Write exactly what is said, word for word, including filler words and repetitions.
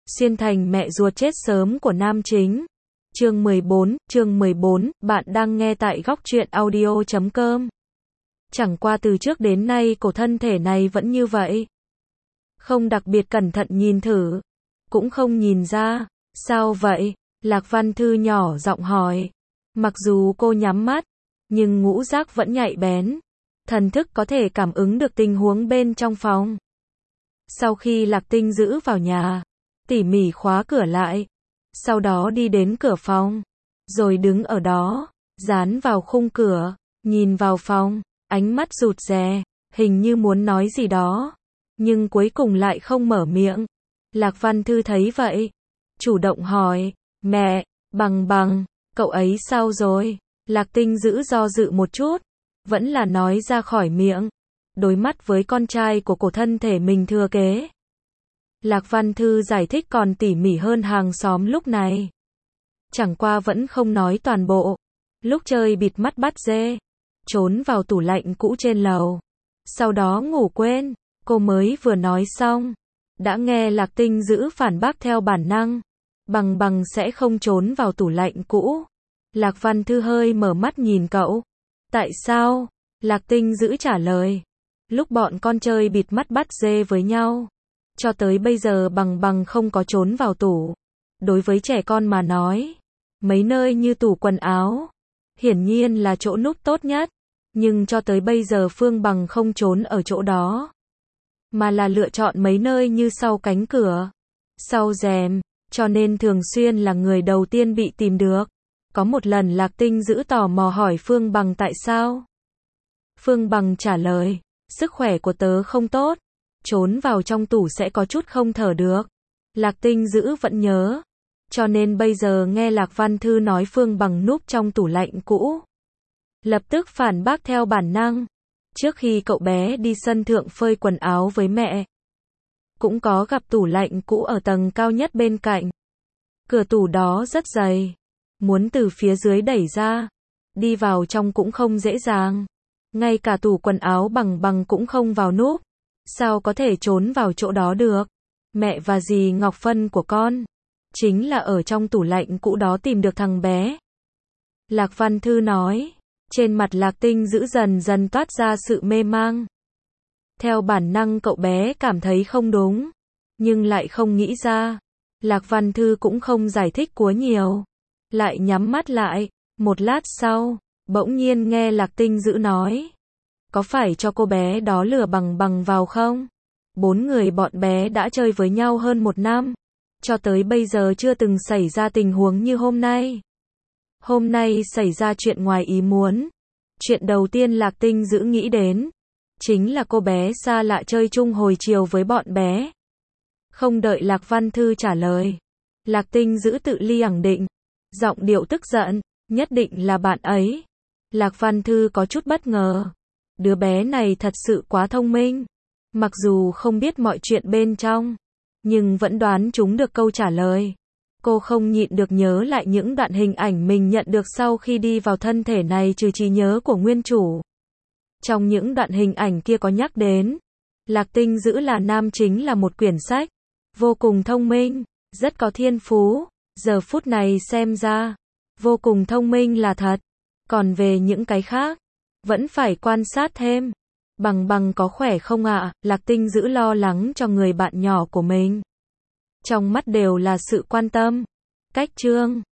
Xuyên thành mẹ ruột chết sớm của nam chính. Chương mười bốn, chương mười bốn, bạn đang nghe tại góc truyện audio chấm com. Chẳng qua từ trước đến nay cổ thân thể này vẫn như vậy. Không đặc biệt cẩn thận nhìn thử. Cũng không nhìn ra. Sao vậy? Lạc Văn Thư nhỏ giọng hỏi. Mặc dù cô nhắm mắt, nhưng ngũ giác vẫn nhạy bén. Thần thức có thể cảm ứng được tình huống bên trong phòng. Sau khi Lạc Tinh giữ vào nhà, tỉ mỉ khóa cửa lại. Sau đó đi đến cửa phòng. Rồi đứng ở đó, dán vào khung cửa, nhìn vào phòng, ánh mắt rụt rè, hình như muốn nói gì đó. Nhưng cuối cùng lại không mở miệng. Lạc Văn Thư thấy vậy, chủ động hỏi, mẹ, Bằng Bằng, cậu ấy sao rồi? Lạc Tinh giữ do dự một chút, vẫn là nói ra khỏi miệng. Đối mắt với con trai của cổ thân thể mình thừa kế. Lạc Văn Thư giải thích còn tỉ mỉ hơn hàng xóm lúc này. Chẳng qua vẫn không nói toàn bộ. Lúc chơi bịt mắt bắt dê, trốn vào tủ lạnh cũ trên lầu. Sau đó ngủ quên, cô mới vừa nói xong. Đã nghe Lạc Tinh giữ phản bác theo bản năng. Bằng Bằng sẽ không trốn vào tủ lạnh cũ. Lạc Văn Thư hơi mở mắt nhìn cậu. Tại sao? Lạc Tinh giữ trả lời. Lúc bọn con chơi bịt mắt bắt dê với nhau, cho tới bây giờ Bằng Bằng không có trốn vào tủ. Đối với trẻ con mà nói, mấy nơi như tủ quần áo, hiển nhiên là chỗ núp tốt nhất. Nhưng cho tới bây giờ Phương Bằng không trốn ở chỗ đó, mà là lựa chọn mấy nơi như sau cánh cửa, sau rèm, cho nên thường xuyên là người đầu tiên bị tìm được. Có một lần Lạc Tinh giữ tò mò hỏi Phương Bằng tại sao. Phương Bằng trả lời, sức khỏe của tớ không tốt, trốn vào trong tủ sẽ có chút không thở được. Lạc Tinh giữ vẫn nhớ, cho nên bây giờ nghe Lạc Văn Thư nói Phương Bằng núp trong tủ lạnh cũ, lập tức phản bác theo bản năng. Trước khi cậu bé đi sân thượng phơi quần áo với mẹ, cũng có gặp tủ lạnh cũ ở tầng cao nhất bên cạnh. Cửa tủ đó rất dày, muốn từ phía dưới đẩy ra, đi vào trong cũng không dễ dàng. Ngay cả tủ quần áo Bằng Bằng cũng không vào núp. Sao có thể trốn vào chỗ đó được? Mẹ và dì Ngọc Phân của con chính là ở trong tủ lạnh cũ đó tìm được thằng bé. Lạc Văn Thư nói. Trên mặt Lạc Tinh giữ dần dần toát ra sự mê mang. Theo bản năng cậu bé cảm thấy không đúng, nhưng lại không nghĩ ra. Lạc Văn Thư cũng không giải thích quá nhiều, lại nhắm mắt lại. Một lát sau, bỗng nhiên nghe Lạc Tinh giữ nói. Có phải cho cô bé đó lừa Bằng Bằng vào không? Bốn người bọn bé đã chơi với nhau hơn một năm. Cho tới bây giờ chưa từng xảy ra tình huống như hôm nay. Hôm nay xảy ra chuyện ngoài ý muốn. Chuyện đầu tiên Lạc Tinh giữ nghĩ đến, chính là cô bé xa lạ chơi chung hồi chiều với bọn bé. Không đợi Lạc Văn Thư trả lời, Lạc Tinh giữ tự li khẳng định, giọng điệu tức giận, nhất định là bạn ấy. Lạc Văn Thư có chút bất ngờ. Đứa bé này thật sự quá thông minh. Mặc dù không biết mọi chuyện bên trong, nhưng vẫn đoán trúng được câu trả lời. Cô không nhịn được nhớ lại những đoạn hình ảnh mình nhận được sau khi đi vào thân thể này trừ trí nhớ của nguyên chủ. Trong những đoạn hình ảnh kia có nhắc đến, Lạc Tinh giữ là nam chính là một quyển sách, vô cùng thông minh, rất có thiên phú. Giờ phút này xem ra, vô cùng thông minh là thật. Còn về những cái khác, vẫn phải quan sát thêm. Bằng Bằng có khỏe không ạ? À? Lạc Tinh giữ lo lắng cho người bạn nhỏ của mình. Trong mắt đều là sự quan tâm. Cách chương